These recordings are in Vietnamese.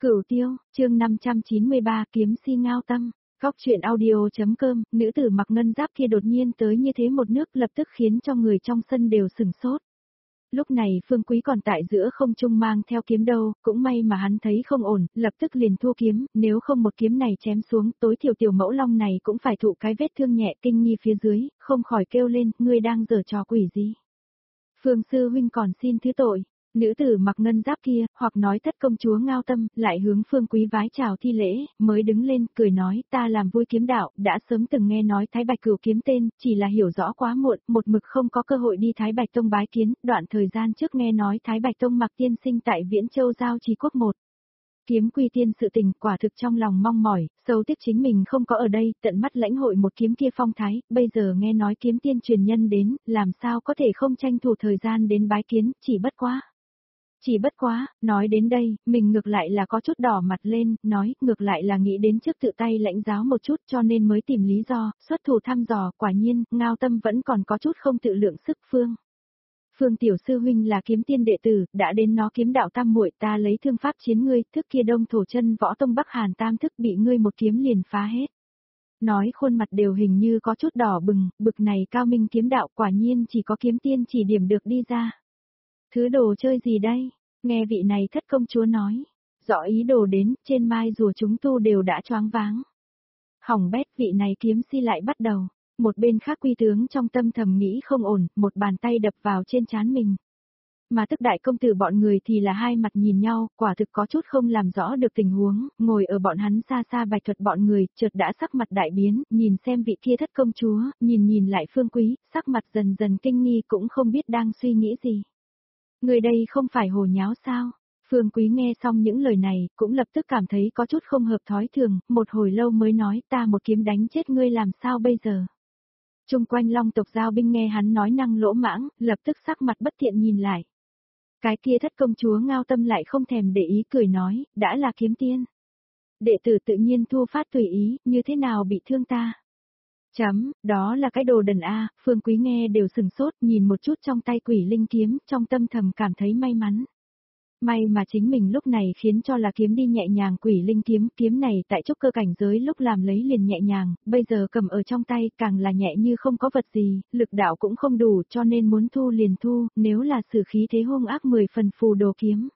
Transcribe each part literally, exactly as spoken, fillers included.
Cửu Tiêu, chương năm trăm chín mươi ba kiếm si Ngao Tâm. Góc truyện audio.com, nữ tử mặc ngân giáp kia đột nhiên tới như thế một nước lập tức khiến cho người trong sân đều sửng sốt. Lúc này Phương Quý còn tại giữa không trung mang theo kiếm đâu, cũng may mà hắn thấy không ổn, lập tức liền thua kiếm, nếu không một kiếm này chém xuống, tối thiểu tiểu mẫu long này cũng phải thụ cái vết thương nhẹ kinh nghi phía dưới, không khỏi kêu lên, ngươi đang giở trò quỷ gì. Phương sư huynh còn xin thứ tội. Nữ tử mặc ngân giáp kia, hoặc nói thất công chúa Ngao Tâm, lại hướng Phương Quý vái chào thi lễ, mới đứng lên, cười nói, ta làm vui kiếm đạo, đã sớm từng nghe nói Thái Bạch Cửu kiếm tên, chỉ là hiểu rõ quá muộn, một mực không có cơ hội đi Thái Bạch Tông bái kiến, đoạn thời gian trước nghe nói Thái Bạch Tông mặc tiên sinh tại Viễn Châu Giao Trì Quốc một. Kiếm quy tiên sự tình, quả thực trong lòng mong mỏi, sâu tiếc chính mình không có ở đây, tận mắt lãnh hội một kiếm kia phong thái, bây giờ nghe nói kiếm tiên truyền nhân đến, làm sao có thể không tranh thủ thời gian đến bái kiến, chỉ bất quá. Chỉ bất quá, nói đến đây, mình ngược lại là có chút đỏ mặt lên, nói, ngược lại là nghĩ đến trước tự tay lãnh giáo một chút cho nên mới tìm lý do, xuất thủ thăm dò, quả nhiên, Ngao Tâm vẫn còn có chút không tự lượng sức. Phương. Phương tiểu sư huynh là kiếm tiên đệ tử, đã đến nó kiếm đạo tam muội, ta lấy thương pháp chiến ngươi, thức kia đông thổ chân võ tông Bắc Hàn tam thức bị ngươi một kiếm liền phá hết. Nói khuôn mặt đều hình như có chút đỏ bừng, bực này cao minh kiếm đạo quả nhiên chỉ có kiếm tiên chỉ điểm được đi ra. Thứ đồ chơi gì đây? Nghe vị này thất công chúa nói. Rõ ý đồ đến, trên mai rùa chúng tu đều đã choáng váng. Hỏng bét, vị này kiếm si lại bắt đầu. Một bên khác quy tướng trong tâm thầm nghĩ không ổn, một bàn tay đập vào trên trán mình. Mà tức đại công tử bọn người thì là hai mặt nhìn nhau, quả thực có chút không làm rõ được tình huống, ngồi ở bọn hắn xa xa Bạch Thuật bọn người, chợt đã sắc mặt đại biến, nhìn xem vị kia thất công chúa, nhìn nhìn lại Phương Quý, sắc mặt dần dần kinh nghi cũng không biết đang suy nghĩ gì. Người đây không phải hồ nháo sao? Phương Quý nghe xong những lời này, cũng lập tức cảm thấy có chút không hợp thói thường, một hồi lâu mới nói ta một kiếm đánh chết ngươi làm sao bây giờ? Trung quanh Long tộc giao binh nghe hắn nói năng lỗ mãng, lập tức sắc mặt bất thiện nhìn lại. Cái kia thất công chúa Ngao Tâm lại không thèm để ý cười nói, đã là kiếm tiên. Đệ tử tự nhiên thu phát tùy ý, như thế nào bị thương ta? Chấm, đó là cái đồ đần a. Phương Quý nghe đều sừng sốt, nhìn một chút trong tay quỷ linh kiếm, trong tâm thầm cảm thấy may mắn. May mà chính mình lúc này khiến cho là kiếm đi nhẹ nhàng quỷ linh kiếm, kiếm này tại trúc cơ cảnh giới lúc làm lấy liền nhẹ nhàng, bây giờ cầm ở trong tay càng là nhẹ như không có vật gì, lực đạo cũng không đủ cho nên muốn thu liền thu, nếu là sử khí thế hung ác mười phần phù đồ kiếm.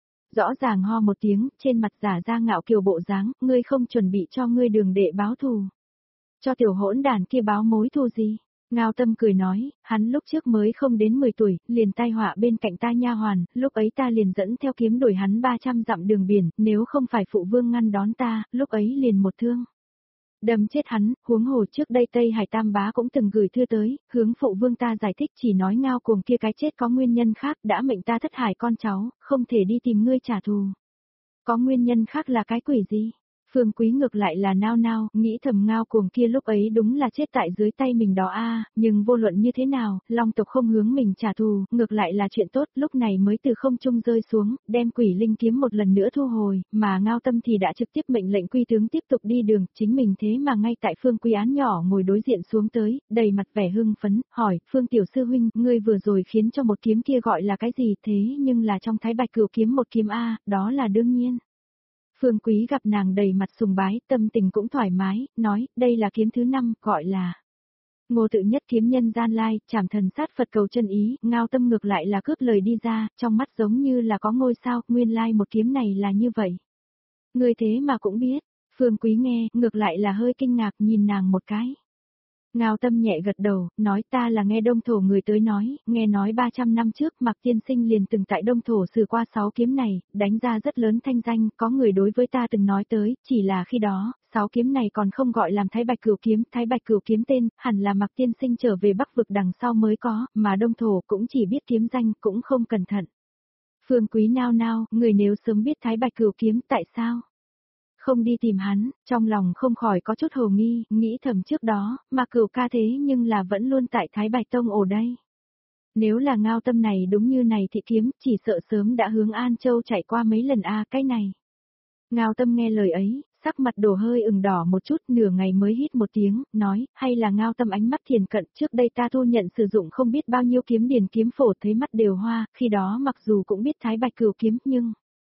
Rõ ràng ho một tiếng, trên mặt giả ra ngạo kiều bộ dáng, ngươi không chuẩn bị cho ngươi đường đệ báo thù. Cho tiểu hỗn đàn kia báo mối thù gì? Ngao Tâm cười nói, hắn lúc trước mới không đến mười tuổi, liền tai họa bên cạnh ta nha hoàn, lúc ấy ta liền dẫn theo kiếm đuổi hắn ba trăm dặm đường biển, nếu không phải phụ vương ngăn đón ta, lúc ấy liền một thương. Đâm chết hắn, huống hồ trước đây Tây Hải Tam Bá cũng từng gửi thư tới, hướng phụ vương ta giải thích chỉ nói Ngao Cuồng kia cái chết có nguyên nhân khác, đã mệnh ta thất hải con cháu, không thể đi tìm ngươi trả thù. Có nguyên nhân khác là cái quỷ gì? Phương Quý ngược lại là nao nao, nghĩ thầm Ngao Cuồng kia lúc ấy đúng là chết tại dưới tay mình đó a, nhưng vô luận như thế nào, Long tộc không hướng mình trả thù, ngược lại là chuyện tốt, lúc này mới từ không trung rơi xuống, đem quỷ linh kiếm một lần nữa thu hồi, mà Ngao Tâm thì đã trực tiếp mệnh lệnh quy tướng tiếp tục đi đường, chính mình thế mà ngay tại Phương Quý án nhỏ ngồi đối diện xuống tới, đầy mặt vẻ hưng phấn, hỏi, Phương tiểu sư huynh, ngươi vừa rồi khiến cho một kiếm kia gọi là cái gì thế nhưng là trong Thái Bạch Cửu kiếm một kiếm a, đó là đương nhiên. Phương Quý gặp nàng đầy mặt sùng bái, tâm tình cũng thoải mái, nói, đây là kiếm thứ năm, gọi là Ngô Tự Nhất kiếm nhân gian lai, trảm thần sát Phật cầu chân ý, Ngao Tâm ngược lại là cướp lời đi ra, trong mắt giống như là có ngôi sao, nguyên lai một kiếm này là như vậy. Người thế mà cũng biết, Phương Quý nghe, ngược lại là hơi kinh ngạc nhìn nàng một cái. Ngao Tâm nhẹ gật đầu, nói ta là nghe Đông Thổ người tới nói, nghe nói ba trăm năm trước Mạc Tiên Sinh liền từng tại Đông Thổ sử qua sáu kiếm này, đánh ra rất lớn thanh danh, có người đối với ta từng nói tới, chỉ là khi đó, sáu kiếm này còn không gọi làm Thái Bạch Cửu kiếm, Thái Bạch Cửu kiếm tên, hẳn là Mạc Tiên Sinh trở về Bắc vực đằng sau mới có, mà Đông Thổ cũng chỉ biết kiếm danh, cũng không cẩn thận. Phương Quý nao nao, người nếu sớm biết Thái Bạch Cửu kiếm tại sao? Không đi tìm hắn, trong lòng không khỏi có chút hồ nghi, nghĩ thầm trước đó, mà Cửu ca thế nhưng là vẫn luôn tại Thái Bạch Tông ổ đây. Nếu là Ngao Tâm này đúng như này thì kiếm, chỉ sợ sớm đã hướng An Châu chạy qua mấy lần a, cái này. Ngao Tâm nghe lời ấy, sắc mặt đổ hơi ửng đỏ một chút, nửa ngày mới hít một tiếng, nói, hay là Ngao Tâm ánh mắt thiền cận, trước đây ta thu nhận sử dụng không biết bao nhiêu kiếm điển kiếm phổ thấy mắt đều hoa, khi đó mặc dù cũng biết Thái Bạch Cửu kiếm, nhưng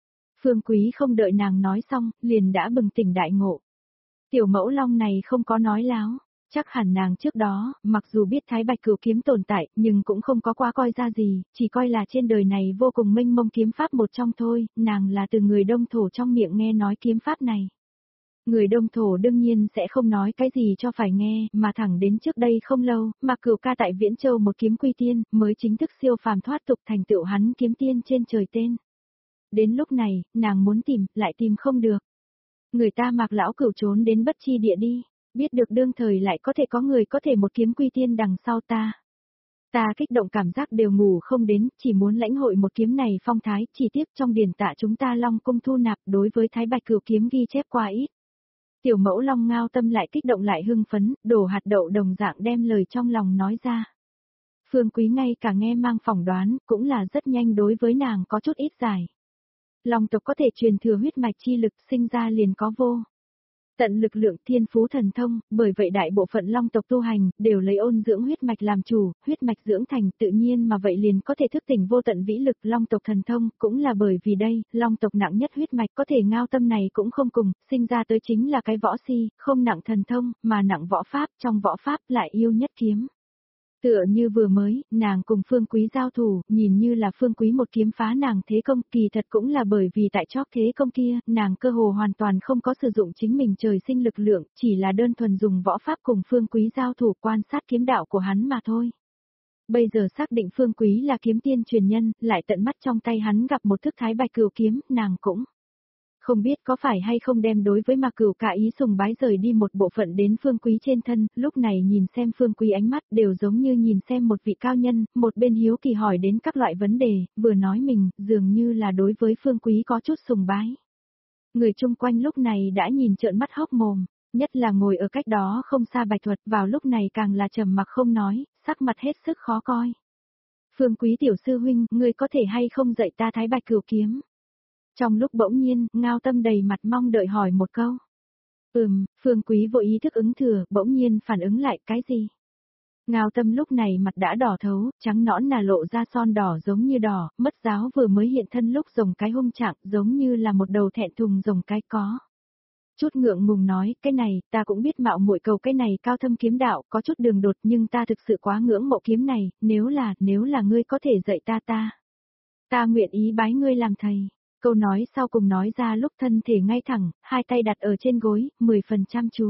Phương Quý không đợi nàng nói xong, liền đã bừng tỉnh đại ngộ. Tiểu Mẫu Long này không có nói láo, chắc hẳn nàng trước đó, mặc dù biết Thái Bạch Cửu kiếm tồn tại, nhưng cũng không có quá coi ra gì, chỉ coi là trên đời này vô cùng mênh mông kiếm pháp một trong thôi, nàng là từ người Đông Thổ trong miệng nghe nói kiếm pháp này. Người Đông Thổ đương nhiên sẽ không nói cái gì cho phải nghe, mà thẳng đến trước đây không lâu, mà Cửu ca tại Viễn Châu một kiếm quy tiên, mới chính thức siêu phàm thoát tục thành tựu hắn kiếm tiên trên trời tên. Đến lúc này, nàng muốn tìm, lại tìm không được. Người ta Mạc lão Cửu trốn đến bất chi địa đi, biết được đương thời lại có thể có người có thể một kiếm quy tiên đằng sau ta. Ta kích động cảm giác đều ngủ không đến, chỉ muốn lãnh hội một kiếm này phong thái, chỉ tiếp trong điển tạ chúng ta Long cung thu nạp đối với Thái Bạch Cửu kiếm ghi chép qua ít. Tiểu Mẫu Long Ngao Tâm lại kích động lại hưng phấn, đổ hạt đậu đồng dạng đem lời trong lòng nói ra. Phương Quý ngay cả nghe mang phỏng đoán, cũng là rất nhanh đối với nàng có chút ít giải. Long tộc có thể truyền thừa huyết mạch chi lực, sinh ra liền có vô tận lực lượng thiên phú thần thông, bởi vậy đại bộ phận long tộc tu hành, đều lấy ôn dưỡng huyết mạch làm chủ, huyết mạch dưỡng thành tự nhiên mà vậy liền có thể thức tỉnh vô tận vĩ lực long tộc thần thông, cũng là bởi vì đây, long tộc nặng nhất huyết mạch có thể Ngao Tâm này cũng không cùng, sinh ra tới chính là cái võ si, không nặng thần thông, mà nặng võ pháp, trong võ pháp lại yêu nhất kiếm. Tựa như vừa mới, nàng cùng Phương Quý giao thủ, nhìn như là Phương Quý một kiếm phá nàng thế công, kỳ thật cũng là bởi vì tại chóp thế công kia, nàng cơ hồ hoàn toàn không có sử dụng chính mình trời sinh lực lượng, chỉ là đơn thuần dùng võ pháp cùng Phương Quý giao thủ quan sát kiếm đạo của hắn mà thôi. Bây giờ xác định Phương Quý là kiếm tiên truyền nhân, lại tận mắt trong tay hắn gặp một thức Thái Bạch Cửu kiếm, nàng cũng không biết có phải hay không đem đối với Mạc Cửu cả ý sùng bái rời đi một bộ phận đến Phương Quý trên thân, lúc này nhìn xem Phương Quý ánh mắt đều giống như nhìn xem một vị cao nhân, một bên hiếu kỳ hỏi đến các loại vấn đề, vừa nói mình, dường như là đối với Phương Quý có chút sùng bái. Người chung quanh lúc này đã nhìn trợn mắt hốc mồm, nhất là ngồi ở cách đó không xa Bạch Thuật, vào lúc này càng là trầm mặc không nói, sắc mặt hết sức khó coi. Phương Quý tiểu sư huynh, ngươi có thể hay không dạy ta Thái Bạch Cửu kiếm? Trong lúc bỗng nhiên, Ngao Tâm đầy mặt mong đợi hỏi một câu. Ừm, Phương Quý vô ý thức ứng thừa, bỗng nhiên phản ứng lại cái gì? Ngao Tâm lúc này mặt đã đỏ thấu, trắng nõn nà lộ ra son đỏ giống như đỏ, mất giáo vừa mới hiện thân lúc rồng cái hung trạng giống như là một đầu thẹn thùng rồng cái có. Chút ngượng ngùng nói, cái này, ta cũng biết mạo muội cầu cái này cao thâm kiếm đạo, có chút đường đột nhưng ta thực sự quá ngưỡng mộ kiếm này, nếu là, nếu là ngươi có thể dạy ta ta. Ta nguyện ý bái ngươi làm thầy. Câu nói sau cùng nói ra lúc thân thể ngay thẳng, hai tay đặt ở trên gối, mười phần chăm chú.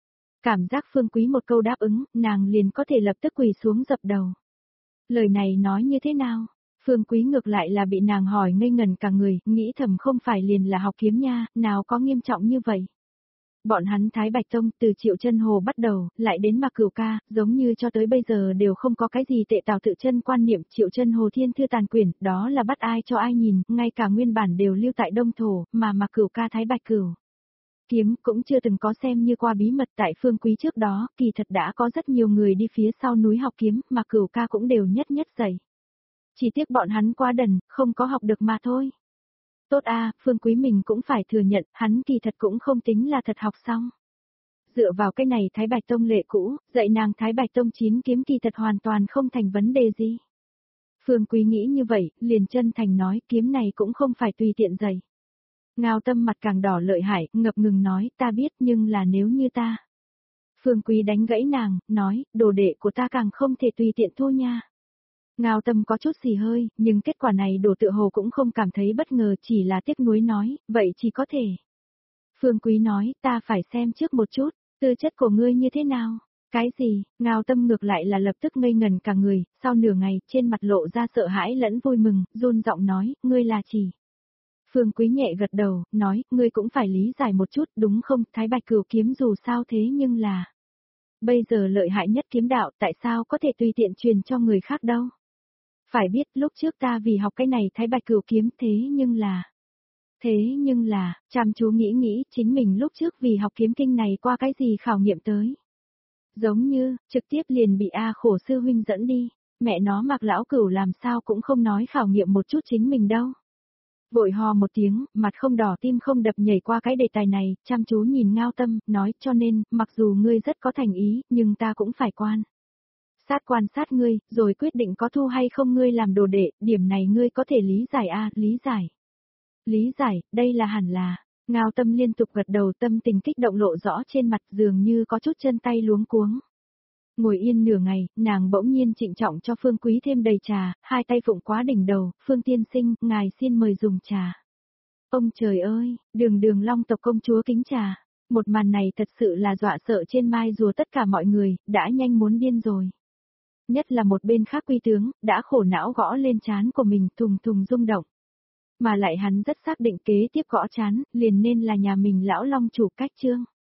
Cảm giác Phương Quý một câu đáp ứng, nàng liền có thể lập tức quỳ xuống dập đầu. Lời này nói như thế nào? Phương Quý ngược lại là bị nàng hỏi ngây ngần cả người, nghĩ thầm không phải liền là học kiếm nha, nào có nghiêm trọng như vậy. Bọn hắn Thái Bạch Tông từ Triệu Chân Hồ bắt đầu, lại đến Mạc Cửu ca, giống như cho tới bây giờ đều không có cái gì tệ tào tự chân quan niệm Triệu Chân Hồ thiên thư tàn quyển, đó là bắt ai cho ai nhìn, ngay cả nguyên bản đều lưu tại Đông Thổ, mà Mạc Cửu ca Thái Bạch Cửu kiếm cũng chưa từng có xem như qua bí mật tại Phương Quý trước đó, kỳ thật đã có rất nhiều người đi phía sau núi học kiếm, Mạc Cửu ca cũng đều nhất nhất dạy. Chỉ tiếc bọn hắn quá đần, không có học được mà thôi. Tốt a, Phương Quý mình cũng phải thừa nhận, hắn kỳ thật cũng không tính là thật học xong. Dựa vào cái này Thái Bạch Tông lệ cũ, dạy nàng Thái Bạch Tông chín kiếm kỳ thật hoàn toàn không thành vấn đề gì. Phương Quý nghĩ như vậy, liền chân thành nói kiếm này cũng không phải tùy tiện dạy. Ngao Tâm mặt càng đỏ lợi hại, ngập ngừng nói ta biết nhưng là nếu như ta. Phương Quý đánh gãy nàng, nói, đồ đệ của ta càng không thể tùy tiện thu nha. Ngao Tâm có chút xì hơi, nhưng kết quả này đổ tự hồ cũng không cảm thấy bất ngờ, chỉ là tiếc nuối nói, vậy chỉ có thể. Phương Quý nói, ta phải xem trước một chút, tư chất của ngươi như thế nào? Cái gì? Ngao Tâm ngược lại là lập tức ngây ngần cả người, sau nửa ngày, trên mặt lộ ra sợ hãi lẫn vui mừng, run giọng nói, ngươi là chỉ. Phương Quý nhẹ gật đầu, nói, ngươi cũng phải lý giải một chút, đúng không? Thái Bạch Cửu kiếm dù sao thế nhưng là bây giờ lợi hại nhất kiếm đạo, tại sao có thể tùy tiện truyền cho người khác đâu? Phải biết lúc trước ta vì học cái này Thái Bạch Cửu kiếm thế nhưng là... Thế nhưng là, chăm chú nghĩ nghĩ, chính mình lúc trước vì học kiếm kinh này qua cái gì khảo nghiệm tới. Giống như, trực tiếp liền bị A khổ sư huynh dẫn đi, mẹ nó Mạc lão Cửu làm sao cũng không nói khảo nghiệm một chút chính mình đâu. Vội ho một tiếng, mặt không đỏ tim không đập nhảy qua cái đề tài này, chăm chú nhìn Ngao Tâm, nói cho nên, mặc dù ngươi rất có thành ý, nhưng ta cũng phải quan. Sát quan sát ngươi, rồi quyết định có thu hay không ngươi làm đồ đệ, điểm này ngươi có thể lý giải a, lý giải. Lý giải, đây là hẳn là. Ngao Tâm liên tục gật đầu, tâm tình kích động lộ rõ trên mặt, dường như có chút chân tay luống cuống. Ngồi yên nửa ngày, nàng bỗng nhiên trịnh trọng cho Phương Quý thêm đầy trà, hai tay phụng quá đỉnh đầu, Phương tiên sinh, ngài xin mời dùng trà. Ông trời ơi, đường đường Long tộc công chúa kính trà. Một màn này thật sự là dọa sợ trên mai rùa tất cả mọi người, đã nhanh muốn điên rồi. Nhất là một bên khác Quy tướng, đã khổ não gõ lên trán của mình thùng thùng rung động. Mà lại hắn rất xác định kế tiếp gõ trán, liền nên là nhà mình lão Long chủ Cách Trương.